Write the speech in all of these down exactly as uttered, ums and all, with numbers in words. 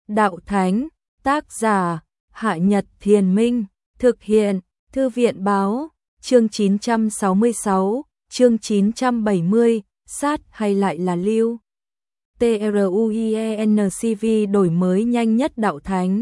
Đạo Thánh, tác giả, Hạ Nhật Thiền Minh, thực hiện, Thư viện Báo, chương chín trăm sáu mươi sáu, chương chín trăm bảy mươi, sát hay lại là lưu. TRUIENCV đổi mới nhanh nhất Đạo Thánh.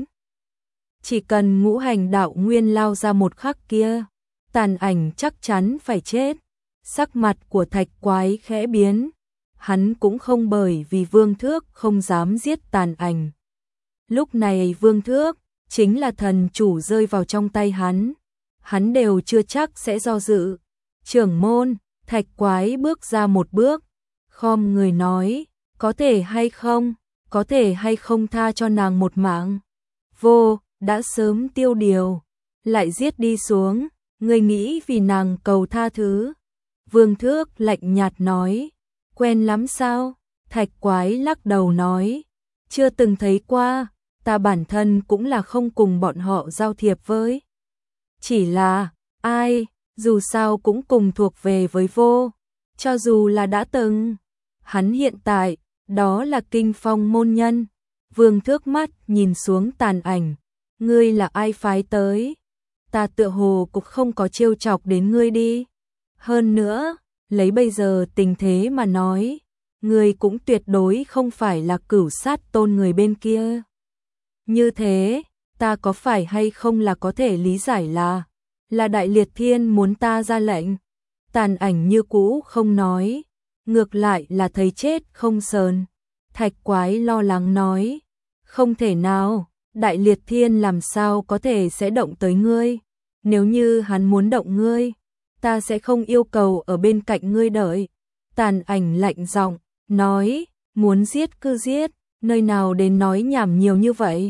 Chỉ cần ngũ hành đạo nguyên lao ra một khắc kia, Tàn Ảnh chắc chắn phải chết. Sắc mặt của Thạch Quái khẽ biến, hắn cũng không bởi vì Vương Thước không dám giết Tàn Ảnh. Lúc này Vương Thước chính là thần chủ rơi vào trong tay hắn, hắn đều chưa chắc sẽ do dự. Trưởng môn, Thạch Quái bước ra một bước, khom người nói, có thể hay không, có thể hay không tha cho nàng một mạng. Vô, đã sớm tiêu điều, lại giết đi xuống, ngươi nghĩ vì nàng cầu tha thứ. Vương Thước lạnh nhạt nói, quen lắm sao? Thạch Quái lắc đầu nói, chưa từng thấy qua, ta bản thân cũng là không cùng bọn họ giao thiệp với. Chỉ là, ai, dù sao cũng cùng thuộc về với vô, cho dù là đã từng. Hắn hiện tại, đó là Kinh Phong môn nhân. Vương Thước mắt nhìn xuống Tàn Ảnh, ngươi là ai phái tới? Ta tựa hồ cũng không có trêu chọc đến ngươi đi. Hơn nữa, lấy bây giờ tình thế mà nói, ngươi cũng tuyệt đối không phải là Cửu Sát Tôn người bên kia. Như thế, ta có phải hay không là có thể lý giải là, là Đại Liệt Thiên muốn ta ra lệnh? Tàn Ảnh như cũ không nói, ngược lại là thấy chết không sờn. Thạch Quái lo lắng nói, không thể nào, Đại Liệt Thiên làm sao có thể sẽ động tới ngươi? Nếu như hắn muốn động ngươi, ta sẽ không yêu cầu ở bên cạnh ngươi đợi. Tàn Ảnh lạnh giọng nói, muốn giết cứ giết, nơi nào đến nói nhảm nhiều như vậy?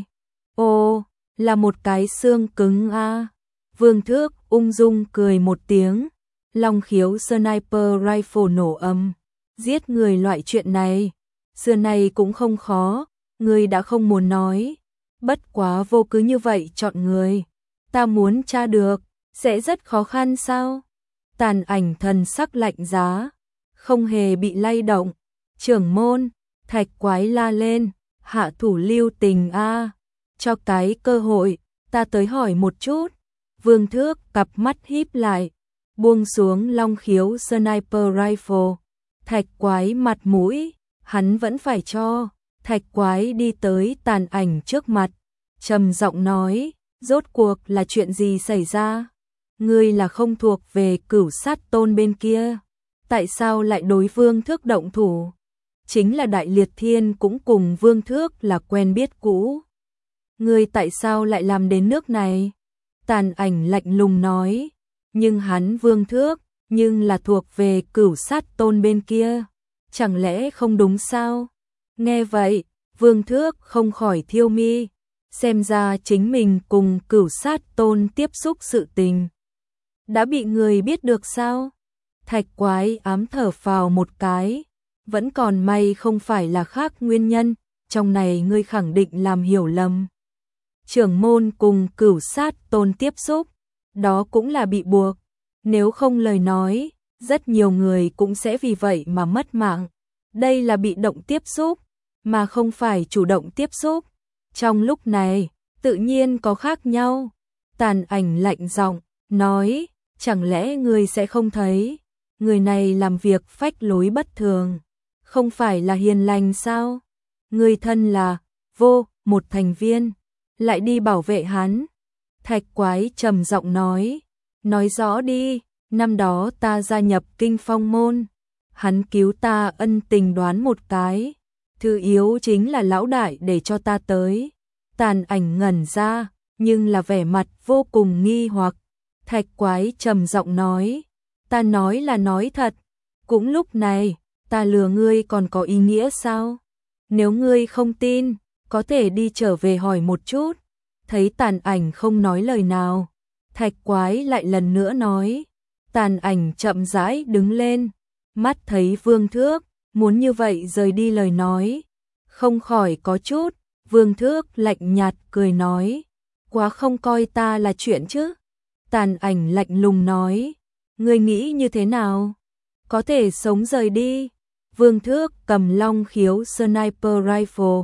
Ô, là một cái xương cứng a. À. Vương Thước ung dung cười một tiếng, Long Khiếu Sniper Rifle nổ ầm, giết người loại chuyện này, xưa nay cũng không khó, ngươi đã không muốn nói, bất quá vô cứ như vậy chọn người, ta muốn tra được, sẽ rất khó khăn sao? Tàn Ảnh thần sắc lạnh giá, không hề bị lay động. Trưởng môn, Thạch Quái la lên, hạ thủ lưu tình a, cho cái cơ hội, ta tới hỏi một chút. Vương Thước cặp mắt híp lại, buông xuống Long Khiếu Sniper Rifle. Thạch Quái mặt mũi, hắn vẫn phải cho. Thạch Quái đi tới Tàn Ảnh trước mặt, trầm giọng nói, rốt cuộc là chuyện gì xảy ra? Ngươi là không thuộc về Cửu Sát Tôn bên kia, tại sao lại đối Vương Thước động thủ? Chính là Đại Liệt Thiên cũng cùng Vương Thước là quen biết cũ. Ngươi tại sao lại làm đến nước này? Tàn Ảnh lạnh lùng nói, nhưng hắn Vương Thước, nhưng là thuộc về Cửu Sát Tôn bên kia, chẳng lẽ không đúng sao? Nghe vậy, Vương Thước không khỏi thiêu mi, xem ra chính mình cùng Cửu Sát Tôn tiếp xúc sự tình đã bị người biết được sao? Thạch Quái ám thở phào một cái, vẫn còn may không phải là khác nguyên nhân, trong này ngươi khẳng định làm hiểu lầm. Trưởng môn cùng Cửu Sát Tôn tiếp xúc, đó cũng là bị buộc, nếu không lời nói, rất nhiều người cũng sẽ vì vậy mà mất mạng. Đây là bị động tiếp xúc, mà không phải chủ động tiếp xúc. Trong lúc này, tự nhiên có khác nhau. Tàn Ảnh lạnh giọng nói, chẳng lẽ ngươi sẽ không thấy, người này làm việc phách lối bất thường, không phải là hiền lành sao? Ngươi thân là vô, một thành viên, lại đi bảo vệ hắn. Thạch Quái trầm giọng nói, nói rõ đi, năm đó ta gia nhập Kinh Phong môn, hắn cứu ta ân tình đoán một cái, thứ yếu chính là lão đại để cho ta tới. Tàn Ảnh ngẩn ra, nhưng là vẻ mặt vô cùng nghi hoặc. Thạch Quái trầm giọng nói, ta nói là nói thật, cũng lúc này, ta lừa ngươi còn có ý nghĩa sao? Nếu ngươi không tin, có thể đi trở về hỏi một chút. Thấy Tàn Ảnh không nói lời nào, Thạch Quái lại lần nữa nói. Tàn Ảnh chậm rãi đứng lên, mắt thấy Vương Thước muốn như vậy rời đi lời nói, không khỏi có chút. Vương Thước lạnh nhạt cười nói, quá không coi ta là chuyện chứ. Tàn Ảnh lạnh lùng nói, ngươi nghĩ như thế nào? Có thể sống rời đi. Vương Thước cầm Long Khiếu Sniper Rifle,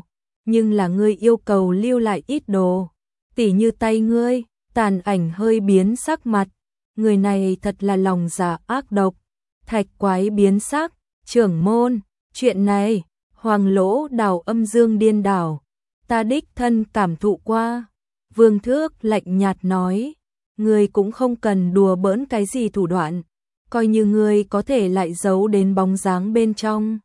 nhưng là ngươi yêu cầu lưu lại ít đồ, tỉ như tay ngươi. Tàn Ảnh hơi biến sắc mặt, người này thật là lòng dạ ác độc. Thạch Quái biến sắc, trưởng môn, chuyện này, Hoàng Lỗ Đào âm dương điên đảo, ta đích thân cảm thụ qua. Vương Thước lạnh nhạt nói, ngươi cũng không cần đùa bỡn cái gì thủ đoạn, coi như ngươi có thể lại giấu đến bóng dáng bên trong.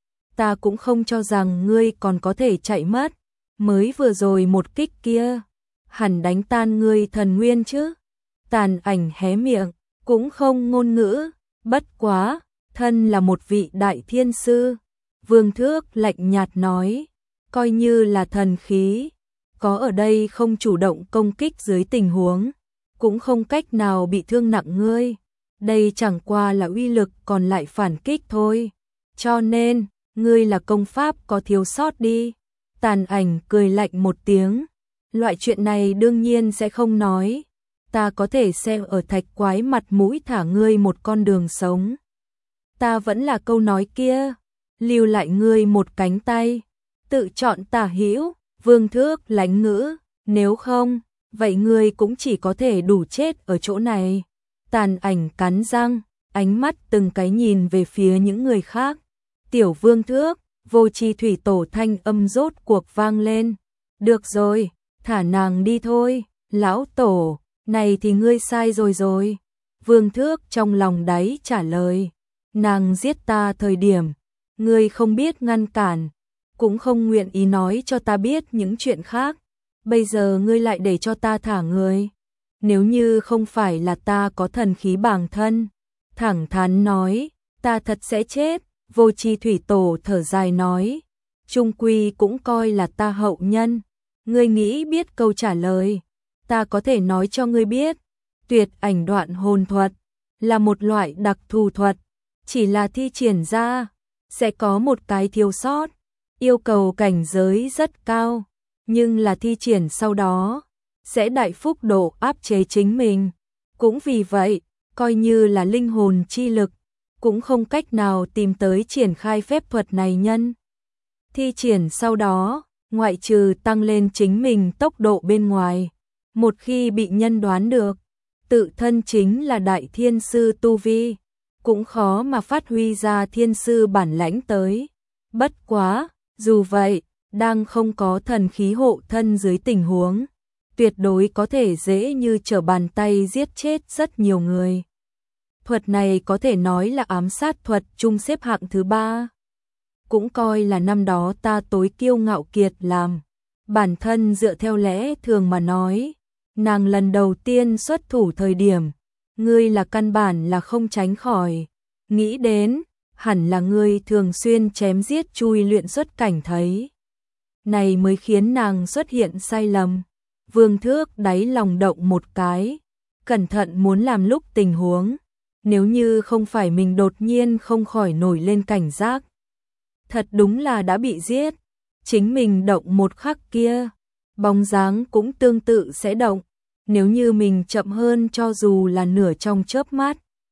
Ta cũng không cho rằng ngươi còn có thể chạy mất, mới vừa rồi một kích kia, hẳn đánh tan ngươi thần nguyên chứ. Tàn Ảnh hé miệng, cũng không ngôn ngữ, bất quá, thân là một vị đại thiên sư. Vương Thước lạnh nhạt nói, coi như là thần khí, có ở đây không chủ động công kích dưới tình huống, cũng không cách nào bị thương nặng ngươi. Đây chẳng qua là uy lực còn lại phản kích thôi. Cho nên, ngươi là công pháp có thiếu sót đi. Tàn Ảnh cười lạnh một tiếng, loại chuyện này đương nhiên sẽ không nói. Ta có thể xem ở Thạch Quái mặt mũi thả ngươi một con đường sống. Ta vẫn là câu nói kia, lưu lại ngươi một cánh tay, tự chọn tả hữu. Vương Thước lánh ngữ, nếu không, vậy ngươi cũng chỉ có thể đủ chết ở chỗ này. Tàn Ảnh cắn răng, ánh mắt từng cái nhìn về phía những người khác. Tiểu Vương Thước, Vô Chi Thủy Tổ thanh âm rốt cuộc vang lên. Được rồi, thả nàng đi thôi, lão tổ, này thì ngươi sai rồi rồi. Vương Thước trong lòng đáy trả lời, nàng giết ta thời điểm, ngươi không biết ngăn cản, cũng không nguyện ý nói cho ta biết những chuyện khác. Bây giờ ngươi lại để cho ta thả người. Nếu như không phải là ta có thần khí bản thân, thẳng thắn nói, ta thật sẽ chết. Vô Chi Thủy Tổ thở dài nói, chung quy cũng coi là ta hậu nhân. Ngươi nghĩ biết câu trả lời, ta có thể nói cho ngươi biết. Tuyệt ảnh đoạn hồn thuật là một loại đặc thù thuật, chỉ là thi triển ra sẽ có một cái thiếu sót, yêu cầu cảnh giới rất cao, nhưng là thi triển sau đó sẽ đại phúc độ áp chế chính mình. Cũng vì vậy, coi như là linh hồn chi lực, cũng không cách nào tìm tới triển khai phép thuật này nhân. Thi triển sau đó, ngoại trừ tăng lên chính mình tốc độ bên ngoài, một khi bị nhân đoán được, tự thân chính là đại thiên sư tu vi, cũng khó mà phát huy ra thiên sư bản lãnh tới. Bất quá, dù vậy, đang không có thần khí hộ thân dưới tình huống, tuyệt đối có thể dễ như trở bàn tay giết chết rất nhiều người. Thuật này có thể nói là ám sát thuật chung xếp hạng thứ ba, cũng coi là năm đó ta tối kiêu ngạo kiệt làm. Bản thân dựa theo lẽ thường mà nói, nàng lần đầu tiên xuất thủ thời điểm, ngươi là căn bản là không tránh khỏi. Nghĩ đến, hẳn là ngươi thường xuyên chém giết chui luyện xuất cảnh thấy. Này mới khiến nàng xuất hiện sai lầm. Vương Thước đáy lòng động một cái, cẩn thận muốn làm lúc tình huống, nếu như không phải mình đột nhiên không khỏi nổi lên cảnh giác. Thật đúng là đã bị giết, chính mình động một khắc kia, bóng dáng cũng tương tự sẽ động, nếu như mình chậm hơn cho dù là nửa trong chớp mắt.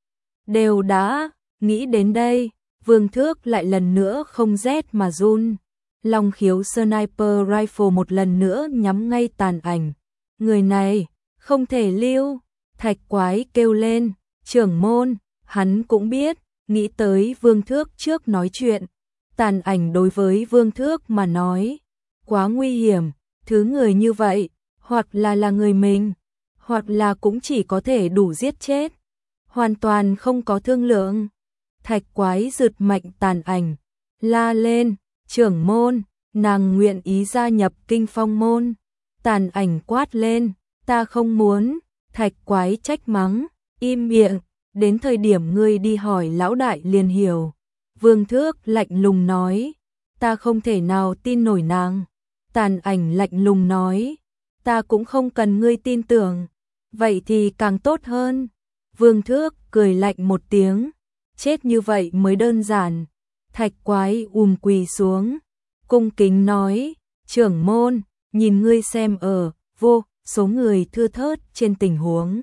Đều đã, nghĩ đến đây, Vương Thước lại lần nữa không rét mà run. Long khiếu sniper rifle một lần nữa nhắm ngay Tàn Ảnh. Người này, không thể lưu. Thạch Quái kêu lên, trưởng môn, hắn cũng biết, nghĩ tới Vương Thước trước nói chuyện. Tàn Ảnh đối với Vương Thước mà nói, quá nguy hiểm, thứ người như vậy, hoặc là là người mình, hoặc là cũng chỉ có thể đủ giết chết, hoàn toàn không có thương lượng. Thạch Quái rượt mạnh Tàn Ảnh, la lên, trưởng môn, nàng nguyện ý gia nhập Kinh Phong môn. Tàn Ảnh quát lên, ta không muốn. Thạch Quái trách mắng, im miệng, đến thời điểm ngươi đi hỏi lão đại liền hiểu. Vương Thước lạnh lùng nói, ta không thể nào tin nổi nàng. Tàn Ảnh lạnh lùng nói, ta cũng không cần ngươi tin tưởng, vậy thì càng tốt hơn. Vương Thước cười lạnh một tiếng, chết như vậy mới đơn giản. Thạch Quái ùm quỳ xuống, cung kính nói, trưởng môn, nhìn ngươi xem ở vô số người thưa thớt trên tình huống,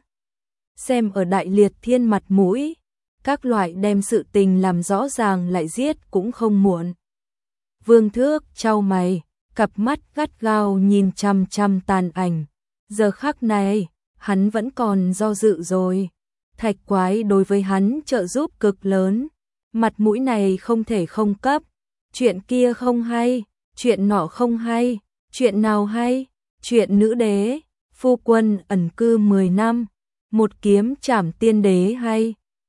xem ở Đại Liệt Thiên mặt mũi, các loại đem sự tình làm rõ ràng lại giết cũng không muộn. Vương Thước chau mày, cặp mắt gắt gao nhìn chằm chằm Tàn Ảnh. Giờ khắc này, hắn vẫn còn do dự rồi. Thạch Quái đối với hắn trợ giúp cực lớn, mặt mũi này không thể không cấp. Chuyện kia không hay, chuyện nọ không hay, chuyện nào hay? Chuyện nữ đế, phu quân ẩn cư mười năm, một kiếm trảm tiên đế hay?